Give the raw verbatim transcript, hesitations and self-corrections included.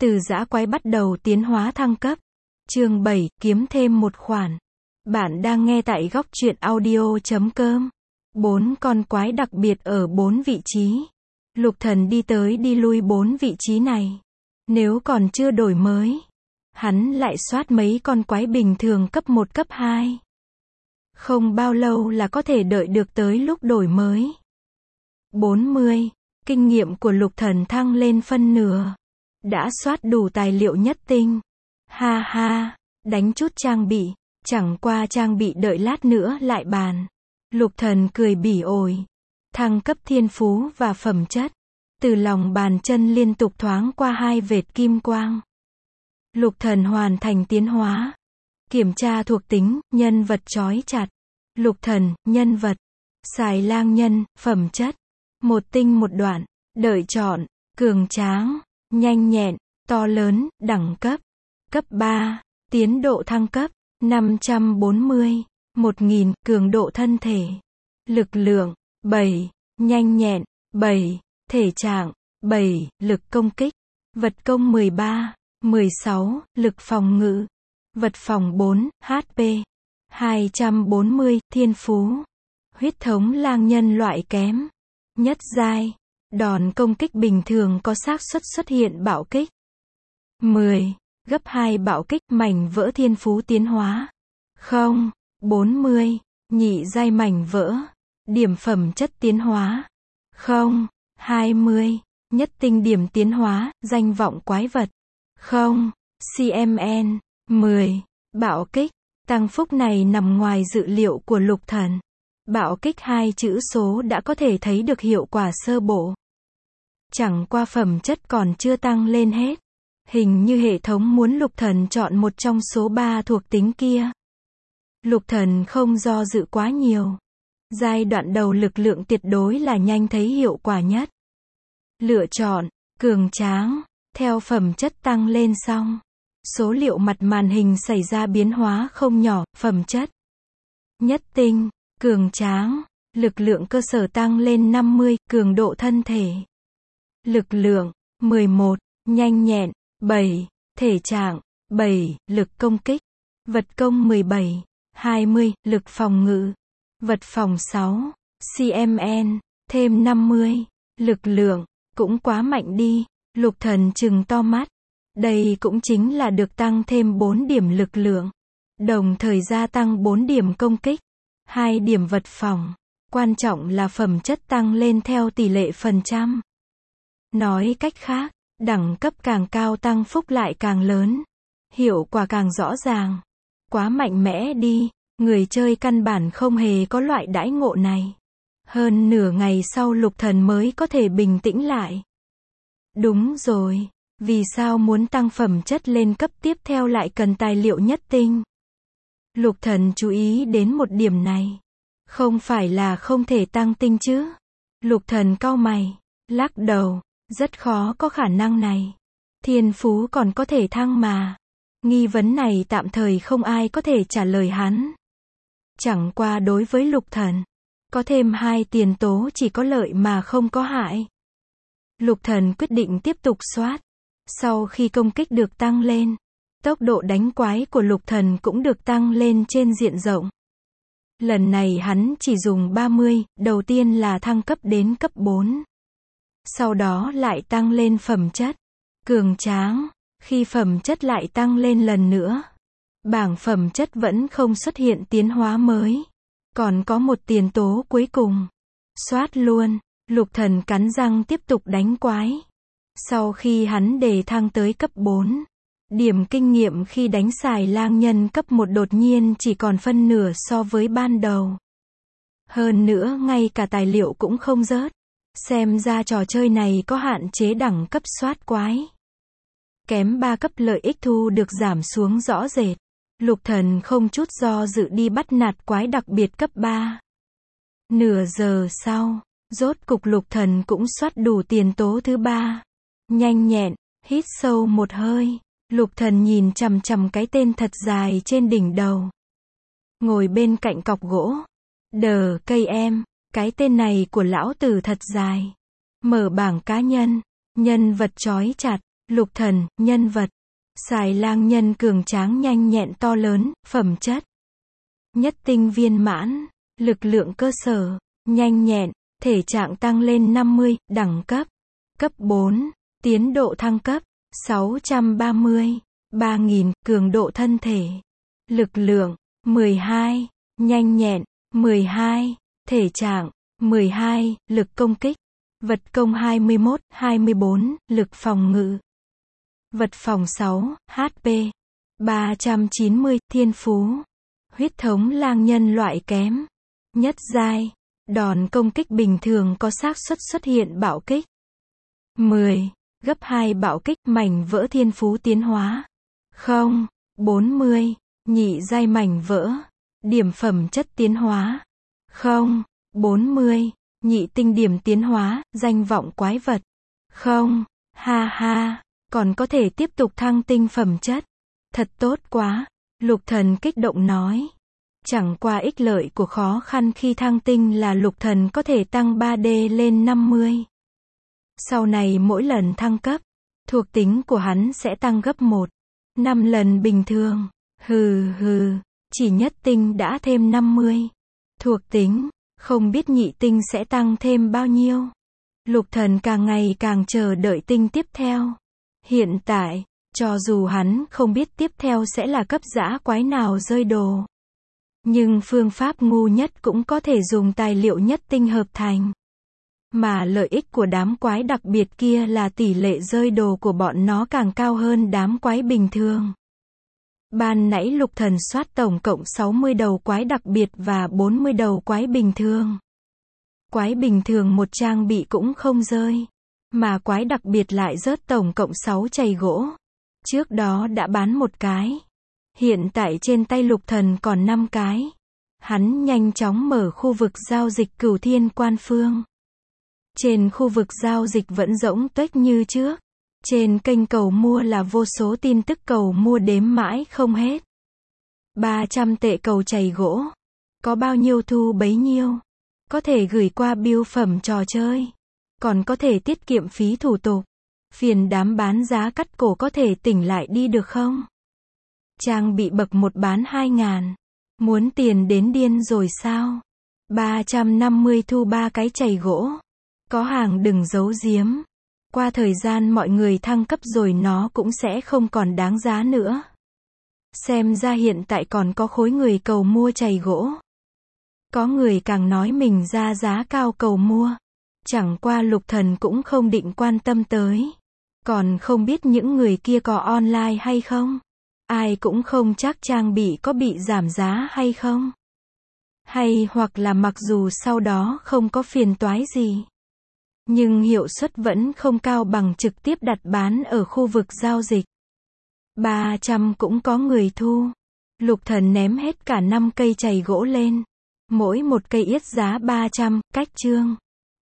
Từ dã quái bắt đầu tiến hóa thăng cấp. Chương bảy, kiếm thêm một khoản. Bạn đang nghe tại góc truyện audio chấm com. Bốn con quái đặc biệt ở bốn vị trí. Lục Thần đi tới đi lui bốn vị trí này. Nếu còn chưa đổi mới, hắn lại soát mấy con quái bình thường cấp một cấp hai. Không bao lâu là có thể đợi được tới lúc đổi mới. bốn mươi. Kinh nghiệm của Lục Thần thăng lên phân nửa. Đã soát đủ tài liệu nhất tinh. Ha ha, đánh chút trang bị, chẳng qua trang bị đợi lát nữa lại bàn. Lục Thần cười bỉ ổi. Thăng cấp thiên phú và phẩm chất. Từ lòng bàn chân liên tục thoáng qua hai vệt kim quang. Lục Thần hoàn thành tiến hóa. Kiểm tra thuộc tính, nhân vật trói chặt. Lục Thần, nhân vật. Xài lang nhân, phẩm chất. Một tinh một đoạn. Đợi chọn, cường tráng, nhanh nhẹn, to lớn, đẳng cấp. Cấp ba, tiến độ thăng cấp, năm trăm bốn mươi, một nghìn, cường độ thân thể. Lực lượng, bảy, nhanh nhẹn, bảy, thể trạng, bảy, lực công kích. Vật công mười ba, mười sáu, lực phòng ngự. Vật phòng bốn, hát pê. hai trăm bốn mươi, thiên phú. Huyết thống lang nhân loại kém. Nhất giai. Đòn công kích bình thường có xác suất xuất hiện bạo kích. mười. Gấp hai bạo kích mảnh vỡ thiên phú tiến hóa. không. bốn mươi. Nhị giai mảnh vỡ. Điểm phẩm chất tiến hóa. không. hai mươi. Nhất tinh điểm tiến hóa, danh vọng quái vật. không. xê em en. mười. Bạo kích. Tăng phúc này nằm ngoài dự liệu của Lục Thần. Bạo kích hai chữ số đã có thể thấy được hiệu quả sơ bộ. Chẳng qua phẩm chất còn chưa tăng lên hết. Hình như hệ thống muốn Lục Thần chọn một trong số ba thuộc tính kia. Lục Thần không do dự quá nhiều. Giai đoạn đầu lực lượng tuyệt đối là nhanh thấy hiệu quả nhất. Lựa chọn, cường tráng, theo phẩm chất tăng lên xong. Số liệu mặt màn hình xảy ra biến hóa không nhỏ, phẩm chất. Nhất tinh, cường tráng, lực lượng cơ sở tăng lên năm mươi, cường độ thân thể. Lực lượng, mười một, nhanh nhẹn, bảy, thể trạng, bảy, lực công kích. Vật công mười bảy, hai mươi, lực phòng ngự. Vật phòng sáu, xê em en, thêm năm mươi. Lực lượng, cũng quá mạnh đi. Lục Thần trừng to mắt. Đây cũng chính là được tăng thêm bốn điểm lực lượng. Đồng thời gia tăng bốn điểm công kích. hai điểm vật phòng. Quan trọng là phẩm chất tăng lên theo tỷ lệ phần trăm. Nói cách khác, đẳng cấp càng cao tăng phúc lại càng lớn. Hiệu quả càng rõ ràng. Quá mạnh mẽ đi, người chơi căn bản không hề có loại đãi ngộ này. Hơn nửa ngày sau Lục Thần mới có thể bình tĩnh lại. Đúng rồi, vì sao muốn tăng phẩm chất lên cấp tiếp theo lại cần tài liệu nhất tinh? Lục Thần chú ý đến một điểm này. Không phải là không thể tăng tinh chứ? Lục Thần cau mày, lắc đầu. Rất khó có khả năng này. Thiên phú còn có thể thăng mà. Nghi vấn này tạm thời không ai có thể trả lời hắn. Chẳng qua đối với Lục Thần, có thêm hai tiền tố chỉ có lợi mà không có hại. Lục Thần quyết định tiếp tục soát. Sau khi công kích được tăng lên, tốc độ đánh quái của Lục Thần cũng được tăng lên trên diện rộng. Lần này hắn chỉ dùng ba mươi, đầu tiên là thăng cấp đến cấp bốn. Sau đó lại tăng lên phẩm chất. Cường tráng. Khi phẩm chất lại tăng lên lần nữa. Bảng phẩm chất vẫn không xuất hiện tiến hóa mới. Còn có một tiền tố cuối cùng. Soát luôn. Lục Thần cắn răng tiếp tục đánh quái. Sau khi hắn đề thăng tới cấp bốn. Điểm kinh nghiệm khi đánh xài lang nhân cấp một đột nhiên chỉ còn phân nửa so với ban đầu. Hơn nữa ngay cả tài liệu cũng không rớt. Xem ra trò chơi này có hạn chế đẳng cấp soát quái. Kém ba cấp lợi ích thu được giảm xuống rõ rệt. Lục Thần không chút do dự đi bắt nạt quái đặc biệt cấp ba. Nửa giờ sau, rốt cục Lục Thần cũng soát đủ tiền tố thứ ba. Nhanh nhẹn, hít sâu một hơi. Lục Thần nhìn chằm chằm cái tên thật dài trên đỉnh đầu. Ngồi bên cạnh cọc gỗ. Đờ cây em. Cái tên này của lão tử thật dài. Mở bảng cá nhân. Nhân vật trói chặt. Lục Thần, nhân vật. Xài lang nhân cường tráng nhanh nhẹn to lớn, phẩm chất. Nhất tinh viên mãn, lực lượng cơ sở, nhanh nhẹn, thể trạng tăng lên năm mươi, đẳng cấp. Cấp bốn, tiến độ thăng cấp, sáu trăm ba mươi, ba nghìn, cường độ thân thể. Lực lượng, mười hai, nhanh nhẹn, mười hai, thể trạng, mười hai, lực công kích. Vật công hai mươi mốt, hai mươi bốn, lực phòng ngự. Vật phòng sáu, hát pê. ba trăm chín mươi, thiên phú. Huyết thống lang nhân loại kém. Nhất giai. Đòn công kích bình thường có xác suất xuất hiện bạo kích. mười. Gấp hai bạo kích mảnh vỡ thiên phú tiến hóa. không. bốn mươi. Nhị giai mảnh vỡ. Điểm phẩm chất tiến hóa. không. bốn mươi. Nhị tinh điểm tiến hóa, danh vọng quái vật. không. Ha ha. Còn có thể tiếp tục thăng tinh phẩm chất. Thật tốt quá. Lục Thần kích động nói. Chẳng qua ích lợi của khó khăn khi thăng tinh là Lục Thần có thể tăng ba D lên năm mươi. Sau này mỗi lần thăng cấp, thuộc tính của hắn sẽ tăng gấp một. năm lần bình thường. Hừ hừ, chỉ nhất tinh đã thêm năm mươi. Thuộc tính, không biết nhị tinh sẽ tăng thêm bao nhiêu. Lục Thần càng ngày càng chờ đợi tinh tiếp theo. Hiện tại, cho dù hắn không biết tiếp theo sẽ là cấp dã quái nào rơi đồ. Nhưng phương pháp ngu nhất cũng có thể dùng tài liệu nhất tinh hợp thành. Mà lợi ích của đám quái đặc biệt kia là tỷ lệ rơi đồ của bọn nó càng cao hơn đám quái bình thường. Ban nãy Lục Thần soát tổng cộng sáu mươi đầu quái đặc biệt và bốn mươi đầu quái bình thường. Quái bình thường một trang bị cũng không rơi. Mà quái đặc biệt lại rớt tổng cộng sáu chày gỗ. Trước đó đã bán một cái. Hiện tại trên tay Lục Thần còn năm cái. Hắn nhanh chóng mở khu vực giao dịch Cửu Thiên Quan Phương. Trên khu vực giao dịch vẫn rỗng tuếch như trước. Trên kênh cầu mua là vô số tin tức cầu mua đếm mãi không hết. ba trăm tệ cầu chày gỗ. Có bao nhiêu thu bấy nhiêu. Có thể gửi qua bưu phẩm trò chơi. Còn có thể tiết kiệm phí thủ tục. Phiền đám bán giá cắt cổ có thể tỉnh lại đi được không? Trang bị bậc một bán hai ngàn. Muốn tiền đến điên rồi sao? ba trăm năm mươi thu ba cái chày gỗ. Có hàng đừng giấu giếm. Qua thời gian mọi người thăng cấp rồi nó cũng sẽ không còn đáng giá nữa. Xem ra hiện tại còn có khối người cầu mua chày gỗ. Có người càng nói mình ra giá cao cầu mua. Chẳng qua Lục Thần cũng không định quan tâm tới. Còn không biết những người kia có online hay không. Ai cũng không chắc trang bị có bị giảm giá hay không. Hay hoặc là mặc dù sau đó không có phiền toái gì. Nhưng hiệu suất vẫn không cao bằng trực tiếp đặt bán ở khu vực giao dịch. ba trăm cũng có người thu. Lục Thần ném hết cả năm cây chày gỗ lên. Mỗi một cây yết giá ba trăm, cách chương.